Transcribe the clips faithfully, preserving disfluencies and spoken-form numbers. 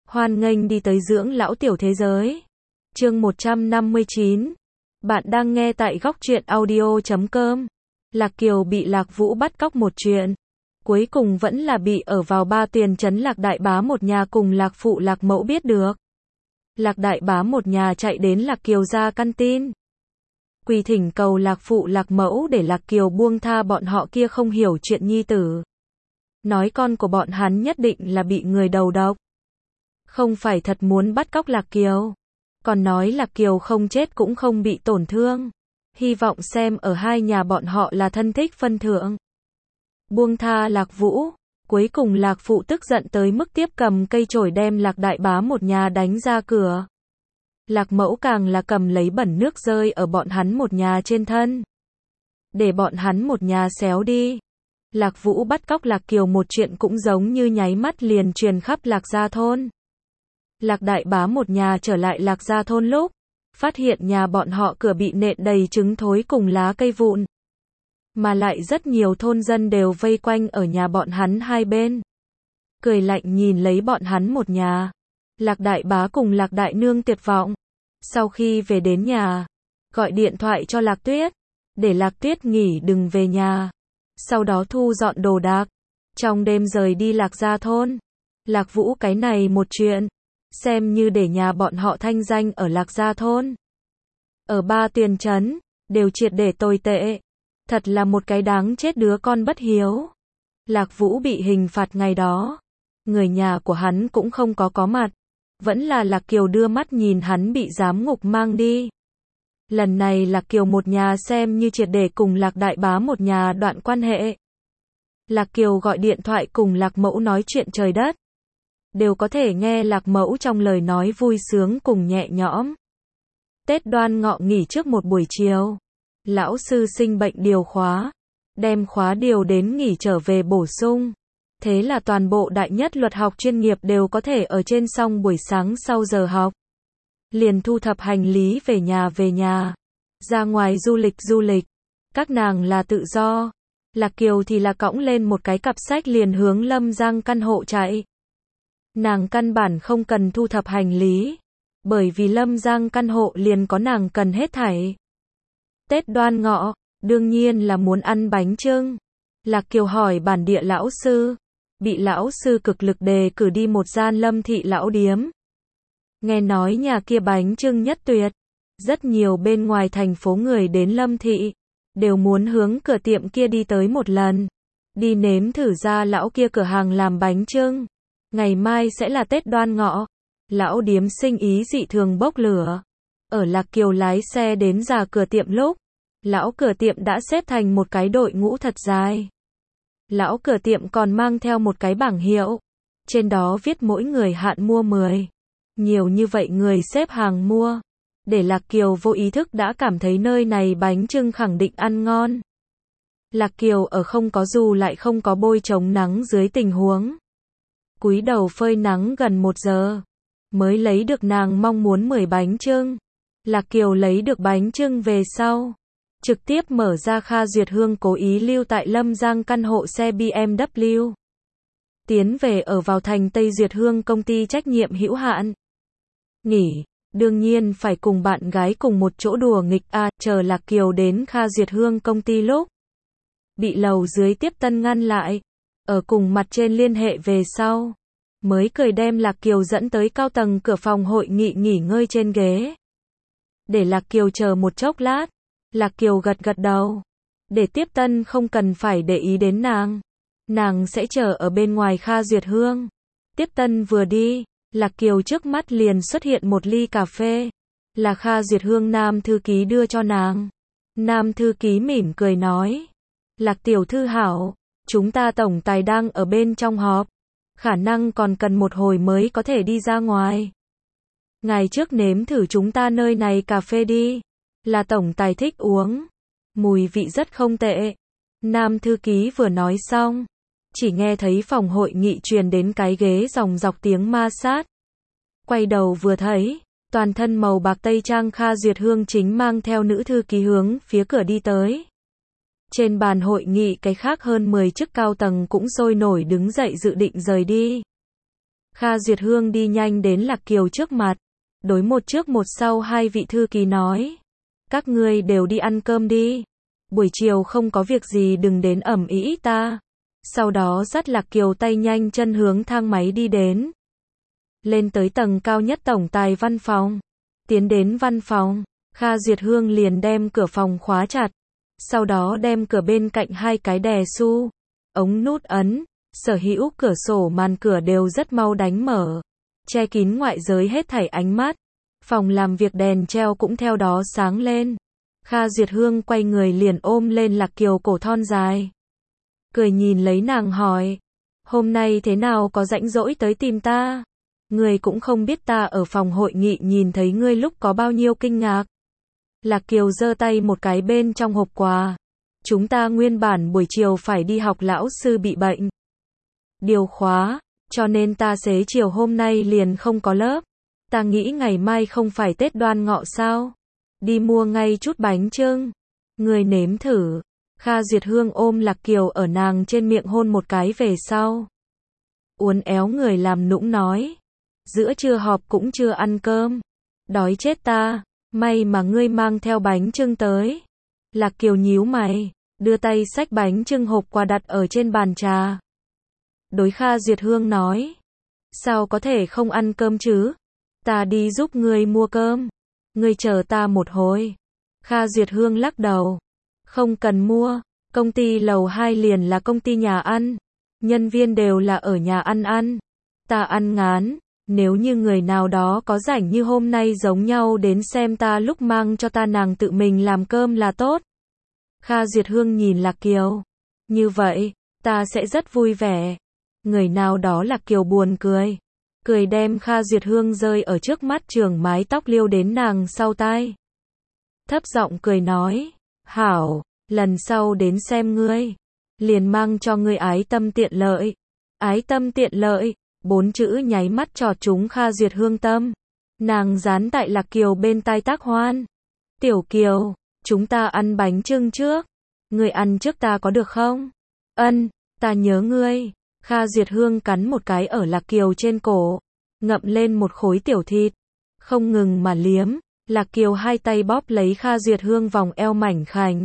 Hoan nghênh đi tới dưỡng lão tiểu thế giới. Chương một trăm năm mươi chín. Bạn đang nghe tại góc truyện audio chấm com. Lạc Kiều bị Lạc Vũ bắt cóc một chuyện. Cuối cùng vẫn là bị ở vào Ba Tuyền trấn Lạc Đại Bá một nhà cùng Lạc Phụ Lạc Mẫu biết được. Lạc Đại Bá một nhà chạy đến Lạc Kiều ra căn tin. Quỳ thỉnh cầu Lạc Phụ Lạc Mẫu để Lạc Kiều buông tha bọn họ kia không hiểu chuyện nhi tử. Nói con của bọn hắn nhất định là bị người đầu độc. Không phải thật muốn bắt cóc Lạc Kiều. Còn nói Lạc Kiều không chết cũng không bị tổn thương. Hy vọng xem ở hai nhà bọn họ là thân thích phân thượng. Buông tha Lạc Vũ. Cuối cùng Lạc Phụ tức giận tới mức tiếp cầm cây chổi đem Lạc Đại Bá một nhà đánh ra cửa. Lạc Mẫu càng là cầm lấy bẩn nước rơi ở bọn hắn một nhà trên thân. Để bọn hắn một nhà xéo đi. Lạc Vũ bắt cóc Lạc Kiều một chuyện cũng giống như nháy mắt liền truyền khắp Lạc Gia thôn. Lạc Đại Bá một nhà trở lại Lạc Gia thôn lúc, phát hiện nhà bọn họ cửa bị nện đầy trứng thối cùng lá cây vụn. Mà lại rất nhiều thôn dân đều vây quanh ở nhà bọn hắn hai bên. Cười lạnh nhìn lấy bọn hắn một nhà. Lạc Đại Bá cùng Lạc Đại Nương tuyệt vọng. Sau khi về đến nhà, gọi điện thoại cho Lạc Tuyết, để Lạc Tuyết nghỉ đừng về nhà. Sau đó thu dọn đồ đạc, trong đêm rời đi Lạc Gia thôn. Lạc Vũ cái này một chuyện, xem như để nhà bọn họ thanh danh ở Lạc Gia thôn. Ở Ba Tuyền trấn, đều triệt để tồi tệ. Thật là một cái đáng chết đứa con bất hiếu. Lạc Vũ bị hình phạt ngày đó. Người nhà của hắn cũng không có có mặt. Vẫn là Lạc Kiều đưa mắt nhìn hắn bị giám ngục mang đi. Lần này Lạc Kiều một nhà xem như triệt để cùng Lạc Đại Bá một nhà đoạn quan hệ. Lạc Kiều gọi điện thoại cùng Lạc Mẫu nói chuyện trời đất. Đều có thể nghe Lạc Mẫu trong lời nói vui sướng cùng nhẹ nhõm. Tết Đoan Ngọ nghỉ trước một buổi chiều. Lão sư sinh bệnh điều khóa. Đem khóa điều đến nghỉ trở về bổ sung. Thế là toàn bộ đại nhất luật học chuyên nghiệp đều có thể ở trên xong buổi sáng sau giờ học. Liền thu thập hành lý về nhà về nhà. Ra ngoài du lịch du lịch. Các nàng là tự do. Lạc Kiều thì là cõng lên một cái cặp sách liền hướng Lâm Giang căn hộ chạy. Nàng căn bản không cần thu thập hành lý. Bởi vì Lâm Giang căn hộ liền có nàng cần hết thảy. Tết Đoan Ngọ, đương nhiên là muốn ăn bánh chưng. Lạc Kiều hỏi bản địa lão sư. Bị lão sư cực lực đề cử đi một gian Lâm thị lão điếm. Nghe nói nhà kia bánh chưng nhất tuyệt. Rất nhiều bên ngoài thành phố người đến Lâm thị. Đều muốn hướng cửa tiệm kia đi tới một lần. Đi nếm thử ra lão kia cửa hàng làm bánh chưng. Ngày mai sẽ là Tết Đoan Ngọ. Lão điếm sinh ý dị thường bốc lửa. Ở Lạc Kiều lái xe đến ra cửa tiệm lúc. Lão cửa tiệm đã xếp thành một cái đội ngũ thật dài. Lão cửa tiệm còn mang theo một cái bảng hiệu. Trên đó viết mỗi người hạn mua mười. Nhiều như vậy người xếp hàng mua. Để Lạc Kiều vô ý thức đã cảm thấy nơi này bánh chưng khẳng định ăn ngon. Lạc Kiều ở không có dù lại không có bôi chống nắng dưới tình huống. Cúi đầu phơi nắng gần một giờ. Mới lấy được nàng mong muốn mười bánh chưng. Lạc Kiều lấy được bánh chưng về sau. Trực tiếp mở ra Kha Duyệt Hương cố ý lưu tại Lâm Giang căn hộ xe bê em vê. Tiến về ở vào thành Tây Duyệt Hương công ty trách nhiệm hữu hạn. Nghỉ, đương nhiên phải cùng bạn gái cùng một chỗ đùa nghịch a à, chờ Lạc Kiều đến Kha Duyệt Hương công ty lúc. Bị lầu dưới tiếp tân ngăn lại. Ở cùng mặt trên liên hệ về sau. Mới cười đem Lạc Kiều dẫn tới cao tầng cửa phòng hội nghị nghỉ ngơi trên ghế. Để Lạc Kiều chờ một chốc lát. Lạc Kiều gật gật đầu. Để tiếp tân không cần phải để ý đến nàng. Nàng sẽ chờ ở bên ngoài Kha Duyệt Hương. Tiếp tân vừa đi. Lạc Kiều trước mắt liền xuất hiện một ly cà phê. Là Kha Duyệt Hương nam thư ký đưa cho nàng. Nam thư ký mỉm cười nói. Lạc tiểu thư hảo. Chúng ta tổng tài đang ở bên trong họp. Khả năng còn cần một hồi mới có thể đi ra ngoài. Ngày trước nếm thử chúng ta nơi này cà phê đi. Là tổng tài thích uống. Mùi vị rất không tệ. Nam thư ký vừa nói xong. Chỉ nghe thấy phòng hội nghị truyền đến cái ghế dòng dọc tiếng ma sát. Quay đầu vừa thấy. Toàn thân màu bạc tây trang Kha Duyệt Hương chính mang theo nữ thư ký hướng phía cửa đi tới. Trên bàn hội nghị cái khác hơn mười chức cao tầng cũng sôi nổi đứng dậy dự định rời đi. Kha Duyệt Hương đi nhanh đến Lạc Kiều trước mặt. Đối một trước một sau hai vị thư ký nói. Các ngươi đều đi ăn cơm đi. Buổi chiều không có việc gì đừng đến ầm ĩ ta. Sau đó dắt Lạc Kiều tay nhanh chân hướng thang máy đi đến. Lên tới tầng cao nhất tổng tài văn phòng. Tiến đến văn phòng, Kha Duyệt Hương liền đem cửa phòng khóa chặt. Sau đó đem cửa bên cạnh hai cái đè su, ống nút ấn, sở hữu cửa sổ màn cửa đều rất mau đánh mở. Che kín ngoại giới hết thảy ánh mắt. Phòng làm việc đèn treo cũng theo đó sáng lên. Kha Duyệt Hương quay người liền ôm lên Lạc Kiều cổ thon dài. Cười nhìn lấy nàng hỏi. Hôm nay thế nào có rãnh rỗi tới tìm ta? Ngươi cũng không biết ta ở phòng hội nghị nhìn thấy ngươi lúc có bao nhiêu kinh ngạc. Lạc Kiều giơ tay một cái bên trong hộp quà. Chúng ta nguyên bản buổi chiều phải đi học lão sư bị bệnh. Điều khóa, cho nên ta xế chiều hôm nay liền không có lớp. Ta nghĩ ngày mai không phải Tết Đoan Ngọ sao? Đi mua ngay chút bánh chưng. Ngươi nếm thử. Kha Duyệt Hương ôm Lạc Kiều ở nàng trên miệng hôn một cái về sau. Uốn éo người làm nũng nói. Giữa trưa họp cũng chưa ăn cơm. Đói chết ta. May mà ngươi mang theo bánh chưng tới. Lạc Kiều nhíu mày, đưa tay xách bánh chưng hộp quà đặt ở trên bàn trà. Đối Kha Duyệt Hương nói. Sao có thể không ăn cơm chứ? Ta đi giúp ngươi mua cơm. Ngươi chờ ta một hồi. Kha Duyệt Hương lắc đầu. Không cần mua. Công ty lầu hai liền là công ty nhà ăn. Nhân viên đều là ở nhà ăn ăn. Ta ăn ngán. Nếu như người nào đó có rảnh như hôm nay giống nhau đến xem ta lúc mang cho ta nàng tự mình làm cơm là tốt. Kha Duyệt Hương nhìn Lạc Kiều. Như vậy, ta sẽ rất vui vẻ. Người nào đó Lạc Kiều buồn cười. Cười đem Kha Duyệt Hương rơi ở trước mắt trường mái tóc liêu đến nàng sau tai. Thấp giọng cười nói. Hảo, lần sau đến xem ngươi. Liền mang cho ngươi ái tâm tiện lợi. Ái tâm tiện lợi. Bốn chữ nháy mắt trọt trúng Kha Duyệt Hương tâm. Nàng dán tại Lạc Kiều bên tai tác hoan. Tiểu Kiều, chúng ta ăn bánh chưng trước. Ngươi ăn trước ta có được không? Ân, ta nhớ ngươi. Kha Duyệt Hương cắn một cái ở Lạc Kiều trên cổ. Ngậm lên một khối tiểu thịt. Không ngừng mà liếm. Lạc Kiều hai tay bóp lấy Kha Duyệt Hương vòng eo mảnh khảnh.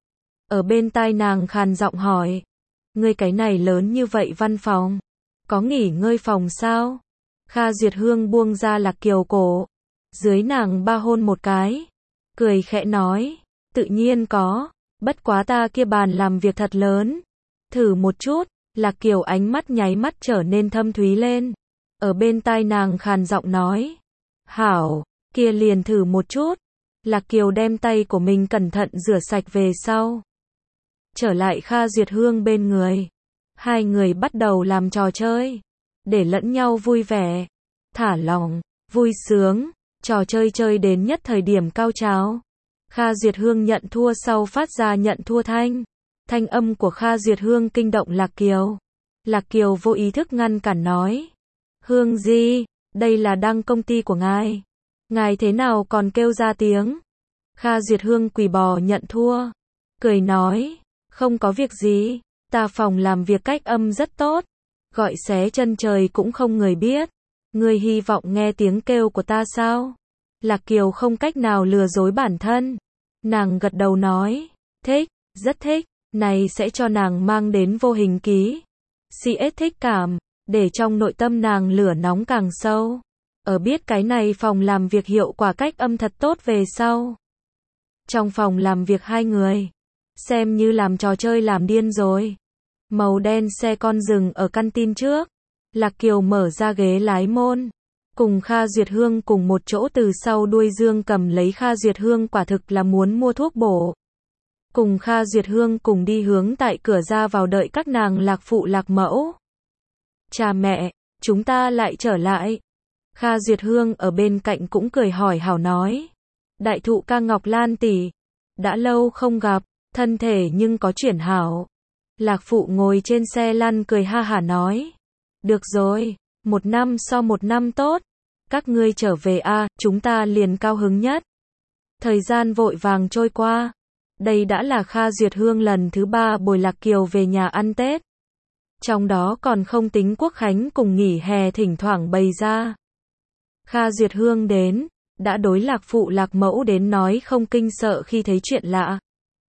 Ở bên tai nàng khàn giọng hỏi. Ngươi cái này lớn như vậy văn phòng. Có nghỉ ngơi phòng sao? Kha Duyệt Hương buông ra Lạc Kiều cổ. Dưới nàng ba hôn một cái. Cười khẽ nói. Tự nhiên có. Bất quá ta kia bàn làm việc thật lớn. Thử một chút. Lạc Kiều ánh mắt nháy mắt trở nên thâm thúy lên. Ở bên tai nàng khàn giọng nói. Hảo. Kia liền thử một chút. Lạc Kiều đem tay của mình cẩn thận rửa sạch về sau. Trở lại Kha Duyệt Hương bên người. Hai người bắt đầu làm trò chơi. Để lẫn nhau vui vẻ. Thả lỏng. Vui sướng. Trò chơi chơi đến nhất thời điểm cao trào. Kha Duyệt Hương nhận thua sau phát ra nhận thua thanh. Thanh âm của Kha Duyệt Hương kinh động Lạc Kiều. Lạc Kiều vô ý thức ngăn cản nói. Hương Di, đây là đăng công ty của ngài. Ngài thế nào còn kêu ra tiếng. Kha Duyệt Hương quỳ bò nhận thua. Cười nói. Không có việc gì. Ta phòng làm việc cách âm rất tốt. Gọi xé chân trời cũng không người biết. Ngươi hy vọng nghe tiếng kêu của ta sao? Lạc Kiều không cách nào lừa dối bản thân. Nàng gật đầu nói. Thích, rất thích. Này sẽ cho nàng mang đến vô hình ký. xê ét thích cảm. Để trong nội tâm nàng lửa nóng càng sâu. Ở biết cái này phòng làm việc hiệu quả cách âm thật tốt về sau. Trong phòng làm việc hai người. Xem như làm trò chơi làm điên rồi. Màu đen xe con dừng ở căn tin trước. Lạc Kiều mở ra ghế lái môn. Cùng Kha Duyệt Hương cùng một chỗ từ sau đuôi dương cầm lấy Kha Duyệt Hương quả thực là muốn mua thuốc bổ. Cùng Kha Duyệt Hương cùng đi hướng tại cửa ra vào đợi các nàng lạc phụ lạc mẫu. Cha mẹ, chúng ta lại trở lại. Kha Duyệt Hương ở bên cạnh cũng cười hỏi hảo nói. Đại thụ ca Ngọc Lan tỷ, đã lâu không gặp, thân thể nhưng có chuyển hảo. Lạc phụ ngồi trên xe lăn cười ha hả nói. Được rồi, một năm so một năm tốt. Các ngươi trở về a, à, chúng ta liền cao hứng nhất. Thời gian vội vàng trôi qua. Đây đã là Kha Duyệt Hương lần thứ ba bồi Lạc Kiều về nhà ăn Tết. Trong đó còn không tính quốc khánh cùng nghỉ hè thỉnh thoảng bày ra. Kha Duyệt Hương đến, đã đối Lạc Phụ Lạc Mẫu đến nói không kinh sợ khi thấy chuyện lạ.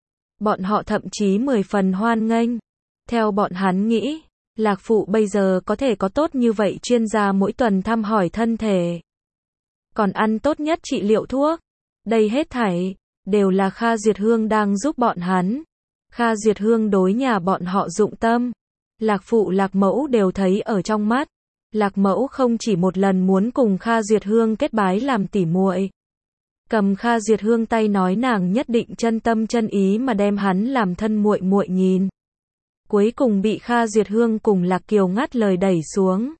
Bọn họ thậm chí mười phần hoan nghênh. Theo bọn hắn nghĩ, Lạc Phụ bây giờ có thể có tốt như vậy chuyên gia mỗi tuần thăm hỏi thân thể. Còn ăn tốt nhất trị liệu thuốc. Đây hết thảy, đều là Kha Duyệt Hương đang giúp bọn hắn. Kha Duyệt Hương đối nhà bọn họ dụng tâm. Lạc Phụ Lạc Mẫu đều thấy ở trong mắt. Lạc Mẫu không chỉ một lần muốn cùng Kha Duyệt Hương kết bái làm tỉ muội. Cầm Kha Duyệt Hương tay nói nàng nhất định chân tâm chân ý mà đem hắn làm thân muội muội nhìn. Cuối cùng bị Kha Duyệt Hương cùng Lạc Kiều ngắt lời đẩy xuống.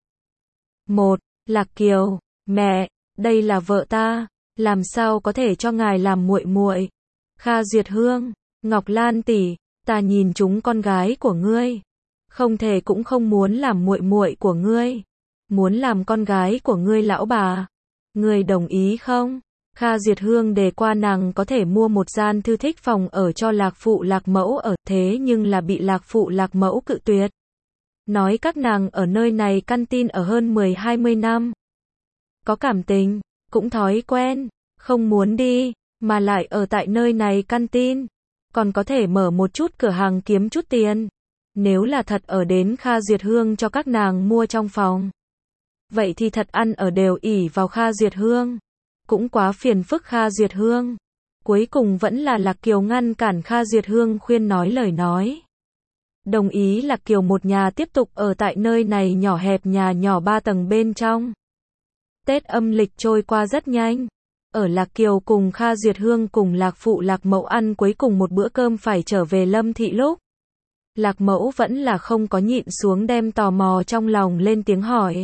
Một, Lạc Kiều, mẹ, đây là vợ ta, làm sao có thể cho ngài làm muội muội? Kha Duyệt Hương, Ngọc Lan tỷ, ta nhìn chúng con gái của ngươi, không thể cũng không muốn làm muội muội của ngươi, muốn làm con gái của ngươi lão bà. Ngươi đồng ý không? Kha Duyệt Hương đề qua nàng có thể mua một gian thư thích phòng ở cho Lạc Phụ Lạc Mẫu ở, thế nhưng là bị Lạc Phụ Lạc Mẫu cự tuyệt. Nói các nàng ở nơi này căn tin ở hơn mười hai mươi năm. Có cảm tình, cũng thói quen, không muốn đi, mà lại ở tại nơi này căn tin. Còn có thể mở một chút cửa hàng kiếm chút tiền. Nếu là thật ở đến Kha Duyệt Hương cho các nàng mua trong phòng. Vậy thì thật ăn ở đều ỷ vào Kha Duyệt Hương. Cũng quá phiền phức Kha Duyệt Hương. Cuối cùng vẫn là Lạc Kiều ngăn cản Kha Duyệt Hương khuyên nói lời nói. Đồng ý Lạc Kiều một nhà tiếp tục ở tại nơi này nhỏ hẹp nhà nhỏ ba tầng bên trong. Tết âm lịch trôi qua rất nhanh. Ở Lạc Kiều cùng Kha Duyệt Hương cùng Lạc Phụ Lạc Mẫu ăn cuối cùng một bữa cơm phải trở về Lâm Thị lúc. Lạc Mẫu vẫn là không có nhịn xuống đem tò mò trong lòng lên tiếng hỏi.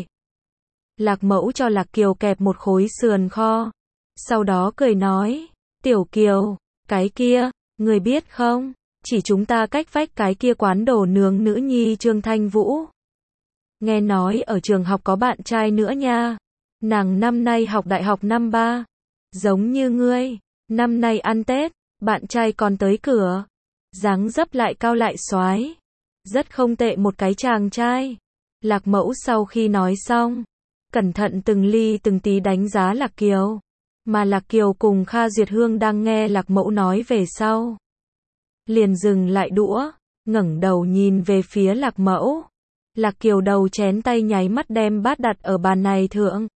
Lạc Mẫu cho Lạc Kiều kẹp một khối sườn kho. Sau đó cười nói, Tiểu Kiều, cái kia, người biết không, chỉ chúng ta cách vách cái kia quán đồ nướng nữ nhi Trương Thanh Vũ. Nghe nói ở trường học có bạn trai nữa nha. Nàng năm nay học đại học năm ba. Giống như ngươi, năm nay ăn Tết, bạn trai còn tới cửa. Dáng dấp lại cao lại xoái. Rất không tệ một cái chàng trai. Lạc Mẫu sau khi nói xong, cẩn thận từng ly từng tí đánh giá Lạc Kiều. Mà Lạc Kiều cùng Kha Duyệt Hương đang nghe Lạc Mẫu nói về sau. Liền dừng lại đũa, ngẩng đầu nhìn về phía Lạc Mẫu. Lạc Kiều đầu chén tay nháy mắt đem bát đặt ở bàn này thượng.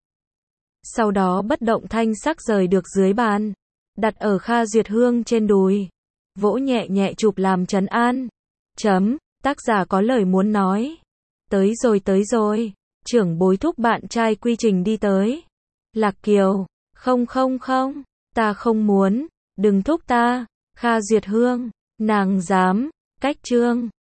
Sau đó bất động thanh sắc rời được dưới bàn. Đặt ở Kha Duyệt Hương trên đùi. Vỗ nhẹ nhẹ chụp làm trấn an. Chấm, tác giả có lời muốn nói. Tới rồi tới rồi. Trưởng bối thúc bạn trai quy trình đi tới. Lạc Kiều. Không không không, ta không muốn, đừng thúc ta. Kha Duyệt Hương, nàng dám, cách chương.